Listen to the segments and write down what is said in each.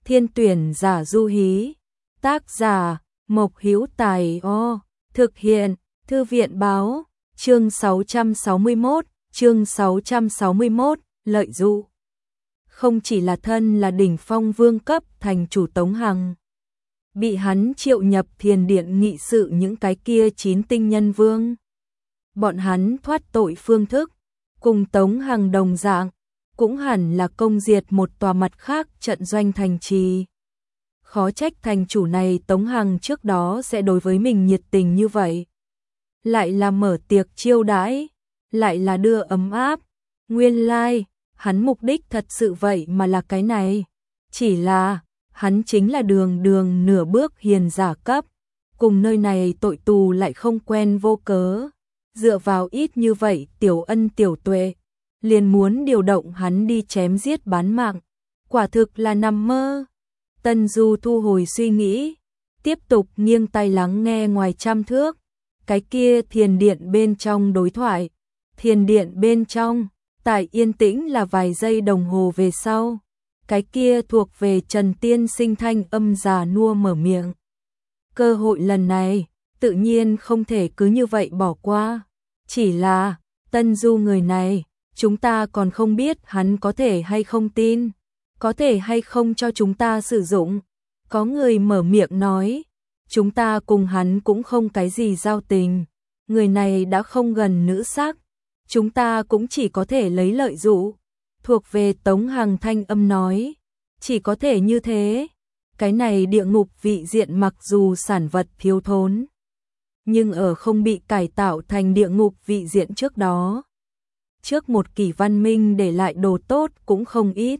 Thiên tuyển giả du hí. Tác giả Mộc Hữu Tài. Thực hiện Thư viện báo. Chương 661, lợi dụ. Không chỉ là thân là đỉnh phong vương cấp thành chủ Tống Hằng, bị hắn triệu nhập thiền điện nghị sự những cái kia 9 tinh nhân vương. Bọn hắn thoát tội phương thức, cùng Tống Hằng đồng dạng, cũng hẳn là công diệt một tòa mặt khác trận doanh thành trì. Khó trách thành chủ này Tống Hằng trước đó sẽ đối với mình nhiệt tình như vậy. Lại là mở tiệc chiêu đãi, lại là đưa ấm áp. Nguyên lai, hắn mục đích thật sự vậy mà là cái này. Chỉ là, hắn chính là đường nửa bước hiền giả cấp. Cùng nơi này tội tù lại không quen vô cớ. Dựa vào ít như vậy tiểu ân tiểu tuệ, liền muốn điều động hắn đi chém giết bán mạng. Quả thực là nằm mơ. Tân Du thu hồi suy nghĩ, tiếp tục nghiêng tai lắng nghe ngoài trăm thước. Cái kia thiền điện bên trong đối thoại. Thiền điện bên trong, tại yên tĩnh là vài giây đồng hồ về sau. Cái kia thuộc về Trần Tiên Sinh thanh âm già nua mở miệng. Cơ hội lần này, tự nhiên không thể cứ như vậy bỏ qua. Chỉ là, Tân Du người này, chúng ta còn không biết hắn có thể hay không tin. Có thể hay không cho chúng ta sử dụng. Có người mở miệng nói, chúng ta cùng hắn cũng không cái gì giao tình. Người này đã không gần nữ sắc, chúng ta cũng chỉ có thể lấy lợi dụ. Thuộc về Tống Hằng thanh âm nói, chỉ có thể như thế. Cái này địa ngục vị diện mặc dù sản vật thiếu thốn, nhưng ở không bị cải tạo thành địa ngục vị diện trước đó, trước một kỷ văn minh để lại đồ tốt cũng không ít.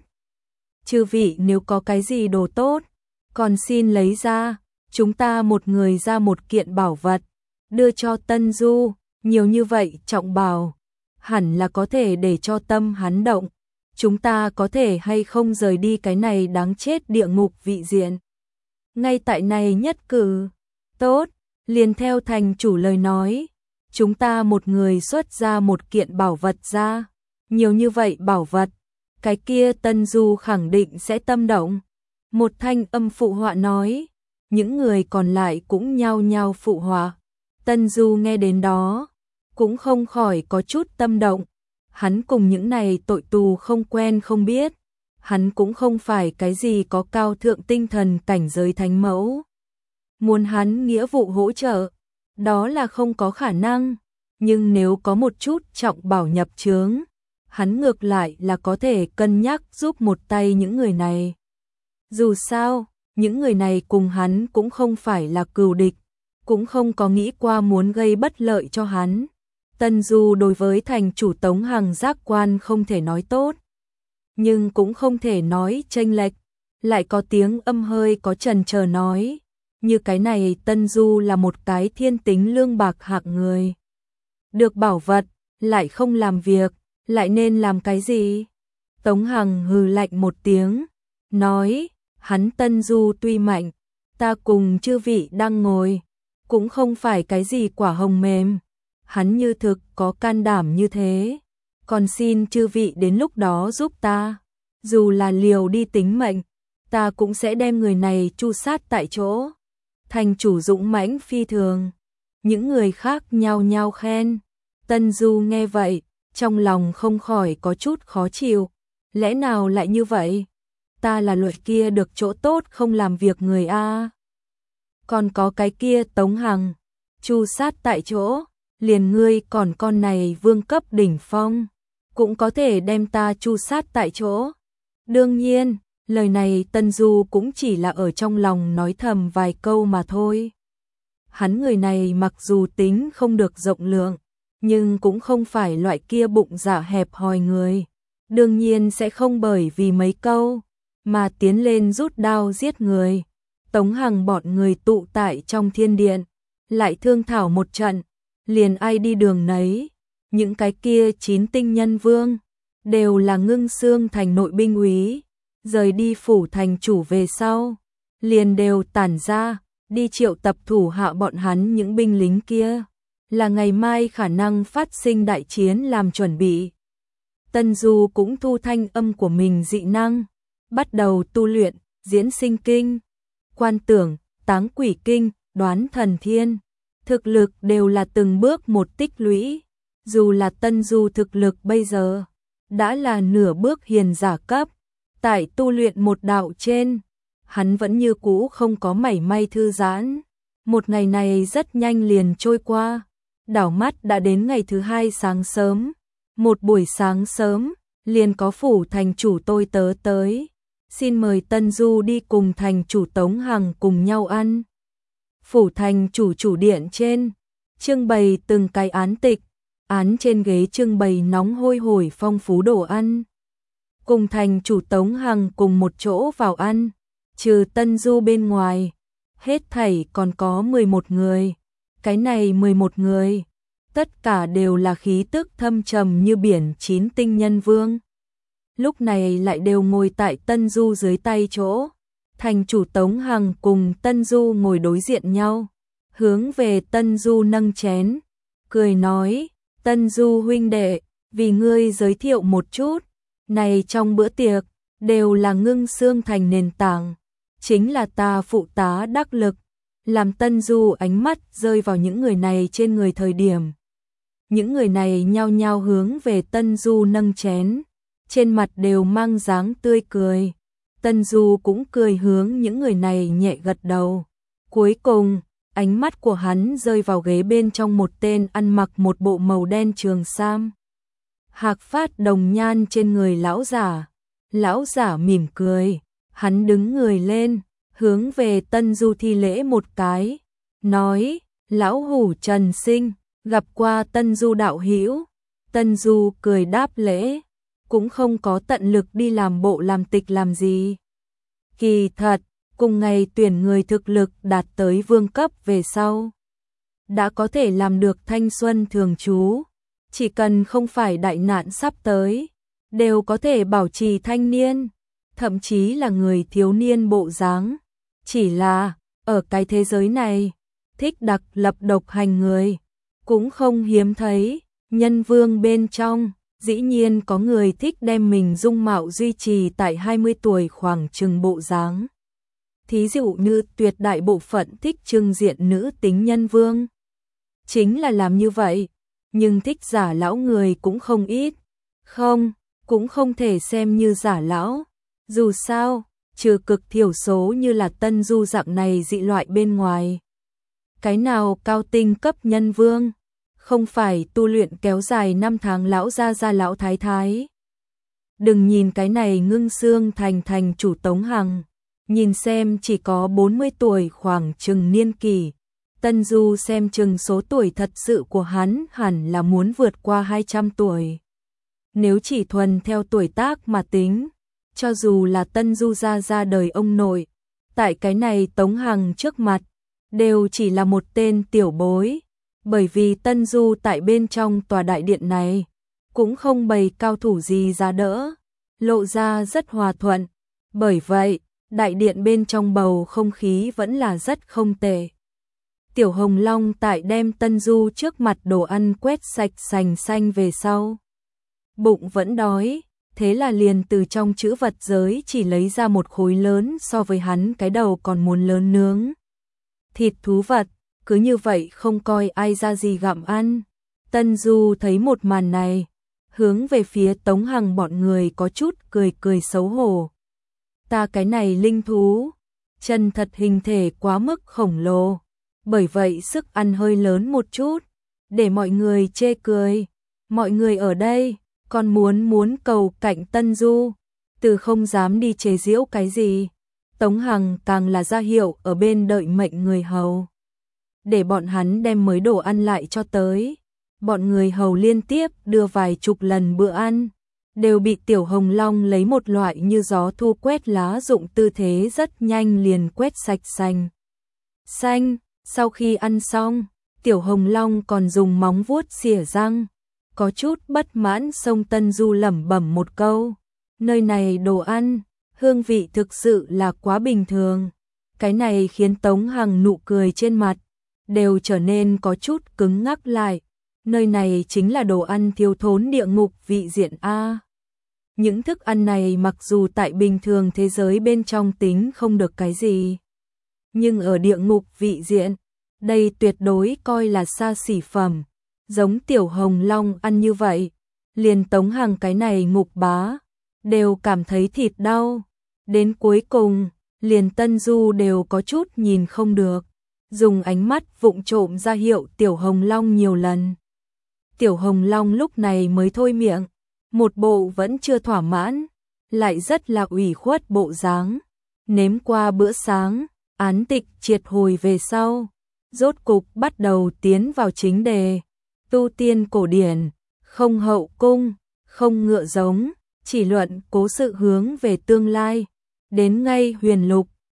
Chư vị nếu có cái gì đồ tốt, còn xin lấy ra, chúng ta một người ra một kiện bảo vật, đưa cho Tân Du. Nhiều như vậy trọng bảo, hẳn là có thể để cho tâm hắn động. Chúng ta có thể hay không rời đi cái này đáng chết địa ngục vị diện. Ngay tại này nhất cử, tốt, liền theo thành chủ lời nói, chúng ta một người xuất ra một kiện bảo vật ra. Nhiều như vậy bảo vật, cái kia Tân Du khẳng định sẽ tâm động. Một thanh âm phụ họa nói, những người còn lại cũng nhao nhao phụ họa. Tân Du nghe đến đó, cũng không khỏi có chút tâm động. Hắn cùng những này tội tù không quen không biết. Hắn cũng không phải cái gì có cao thượng tinh thần cảnh giới thánh mẫu. Muốn hắn nghĩa vụ hỗ trợ, đó là không có khả năng. Nhưng nếu có một chút trọng bảo nhập chướng, hắn ngược lại là có thể cân nhắc giúp một tay những người này. Dù sao, những người này cùng hắn cũng không phải là cừu địch, cũng không có nghĩ qua muốn gây bất lợi cho hắn. Tân Du đối với thành chủ Tống Hằng giác quan không thể nói tốt, nhưng cũng không thể nói chênh lệch. Lại có tiếng âm hơi có chần chờ nói, như cái này Tân Du là một cái thiên tính lương bạc hạng người. Được bảo vật, lại không làm việc, lại nên làm cái gì? Tống Hằng hừ lạnh một tiếng, nói, hắn Tân Du tuy mạnh, ta cùng chư vị đang ngồi, cũng không phải cái gì quả hồng mềm. Hắn như thực có can đảm như thế, còn xin chư vị đến lúc đó giúp ta. Dù là liều đi tính mệnh, ta cũng sẽ đem người này tru sát tại chỗ. Thành chủ dũng mãnh phi thường. Những người khác nhao nhao khen. Tân Du nghe vậy, trong lòng không khỏi có chút khó chịu. Lẽ nào lại như vậy? Ta là loại kia được chỗ tốt không làm việc người a. Còn có cái kia Tống Hằng, tru sát tại chỗ, liền ngươi còn con này vương cấp đỉnh phong, cũng có thể đem ta tru sát tại chỗ. Đương nhiên, lời này Tân Du cũng chỉ là ở trong lòng nói thầm vài câu mà thôi. Hắn người này mặc dù tính không được rộng lượng, nhưng cũng không phải loại kia bụng dạ hẹp hòi người. Đương nhiên sẽ không bởi vì mấy câu mà tiến lên rút đao giết người. Tống Hằng bọn người tụ tại trong thiên điện, lại thương thảo một trận, liền ai đi đường nấy. Những cái kia 9 tinh nhân vương đều là Ngưng Xương thành nội binh úy, rời đi phủ thành chủ về sau, liền đều tản ra, đi triệu tập thủ hạ bọn hắn những binh lính kia, là ngày mai khả năng phát sinh đại chiến làm chuẩn bị. Tân Du cũng thu thanh âm của mình dị năng, bắt đầu tu luyện, diễn sinh kinh, quan tưởng, táng quỷ kinh, đoán thần thiên. Thực lực đều là từng bước một tích lũy. Dù là Tân Du thực lực bây giờ đã là nửa bước hiền giả cấp, tại tu luyện một đạo trên, hắn vẫn như cũ không có mảy may thư giãn. Một ngày này rất nhanh liền trôi qua, đảo mắt đã đến ngày thứ hai sáng sớm. Một buổi sáng sớm, liền có phủ thành chủ tôi tớ tới, xin mời Tân Du đi cùng thành chủ Tống Hằng cùng nhau ăn. Phủ thành chủ điện trên, trưng bày từng cái án tịch, án trên ghế trưng bày nóng hôi hổi phong phú đồ ăn. Cùng thành chủ Tống Hằng cùng một chỗ vào ăn, trừ Tân Du bên ngoài, hết thảy còn có 11 người. Cái này 11 người, tất cả đều là khí tức thâm trầm như biển 9 tinh nhân vương. Lúc này lại đều ngồi tại Tân Du dưới tay chỗ. Thành chủ Tống Hằng cùng Tân Du ngồi đối diện nhau, hướng về Tân Du nâng chén, cười nói, Tân Du huynh đệ, vì ngươi giới thiệu một chút, này trong bữa tiệc, đều là Ngưng Xương Thành nền tảng, chính là ta phụ tá đắc lực. Làm Tân Du ánh mắt rơi vào những người này trên người thời điểm. Những người này nhao nhao hướng về Tân Du nâng chén, trên mặt đều mang dáng tươi cười. Tân Du cũng cười hướng những người này nhẹ gật đầu. Cuối cùng, ánh mắt của hắn rơi vào ghế bên trong một tên ăn mặc một bộ màu đen trường sam. Hạc phát đồng nhan trên người lão giả. Lão giả mỉm cười, hắn đứng người lên, hướng về Tân Du thi lễ một cái, nói, lão hủ Trần Sinh, gặp qua Tân Du đạo hữu. Tân Du cười đáp lễ, cũng không có tận lực đi làm bộ làm tịch làm gì. Kỳ thật, cùng ngày tuyển người thực lực đạt tới vương cấp về sau, đã có thể làm được thanh xuân thường trú, chỉ cần không phải đại nạn sắp tới, đều có thể bảo trì thanh niên, thậm chí là người thiếu niên bộ dáng. Chỉ là, ở cái thế giới này, thích đặc lập độc hành người, cũng không hiếm thấy. Nhân vương bên trong, dĩ nhiên có người thích đem mình dung mạo duy trì tại 20 tuổi khoảng chừng bộ dáng. Thí dụ như tuyệt đại bộ phận thích trưng diện nữ tính nhân vương. Chính là làm như vậy, nhưng thích giả lão người cũng không ít. Không, cũng không thể xem như giả lão. Dù sao, trừ cực thiểu số như là Tân Du dạng này dị loại bên ngoài. Cái nào cao tinh cấp nhân vương, không phải tu luyện kéo dài 5 tháng lão gia lão thái thái. Đừng nhìn cái này Ngưng Xương Thành thành chủ Tống Hằng, nhìn xem chỉ có 40 tuổi khoảng chừng niên kỷ. Tân Du xem chừng số tuổi thật sự của hắn hẳn là muốn vượt qua 200 tuổi. Nếu chỉ thuần theo tuổi tác mà tính, cho dù là Tân Du ra đời ông nội, tại cái này Tống Hằng trước mặt, đều chỉ là một tên tiểu bối. Bởi vì Tân Du tại bên trong tòa đại điện này, cũng không bày cao thủ gì ra đỡ, lộ ra rất hòa thuận. Bởi vậy, đại điện bên trong bầu không khí vẫn là rất không tệ. Tiểu Hồng Long tại đem Tân Du trước mặt đồ ăn quét sạch sành xanh về sau. Bụng vẫn đói, thế là liền từ trong trữ vật giới chỉ lấy ra một khối lớn so với hắn cái đầu còn muốn lớn nướng thịt thú vật, cứ như vậy không coi ai ra gì gặm ăn. Tân Du thấy một màn này, hướng về phía Tống Hằng bọn người có chút cười xấu hổ. Ta cái này linh thú, chân thật hình thể quá mức khổng lồ, bởi vậy sức ăn hơi lớn một chút, để mọi người chê cười. Mọi người ở đây còn muốn cầu cạnh Tân Du, từ không dám đi chế giễu cái gì. Tống Hằng càng là ra hiệu ở bên đợi mệnh người hầu, để bọn hắn đem mới đồ ăn lại cho tới. Bọn người hầu liên tiếp đưa vài chục lần bữa ăn, đều bị Tiểu Hồng Long lấy một loại như gió thu quét lá rụng tư thế rất nhanh liền quét sạch xanh. Sau khi ăn xong, Tiểu Hồng Long còn dùng móng vuốt xỉa răng, có chút bất mãn xông Tân Du lẩm bẩm một câu, nơi này đồ ăn, hương vị thực sự là quá bình thường. Cái này khiến Tống Hằng nụ cười trên mặt đều trở nên có chút cứng ngắc lại. Nơi này chính là đồ ăn thiếu thốn địa ngục vị diện A. Những thức ăn này mặc dù tại bình thường thế giới bên trong tính không được cái gì, nhưng ở địa ngục vị diện, đây tuyệt đối coi là xa xỉ phẩm. Giống Tiểu Hồng Long ăn như vậy, liền Tống Hằng cái này ngục bá đều cảm thấy thịt đau. Đến cuối cùng, liền Tân Du đều có chút nhìn không được, dùng ánh mắt vụng trộm ra hiệu Tiểu Hồng Long nhiều lần. Tiểu Hồng Long lúc này mới thôi miệng, một bộ vẫn chưa thỏa mãn, lại rất là ủy khuất bộ dáng. Nếm qua bữa sáng, án tịch triệt hồi về sau, rốt cục bắt đầu tiến vào chính đề. Tu tiên cổ điển, không hậu cung, không ngựa giống, chỉ luận cố sự hướng về tương lai. Đến ngay huyền lục,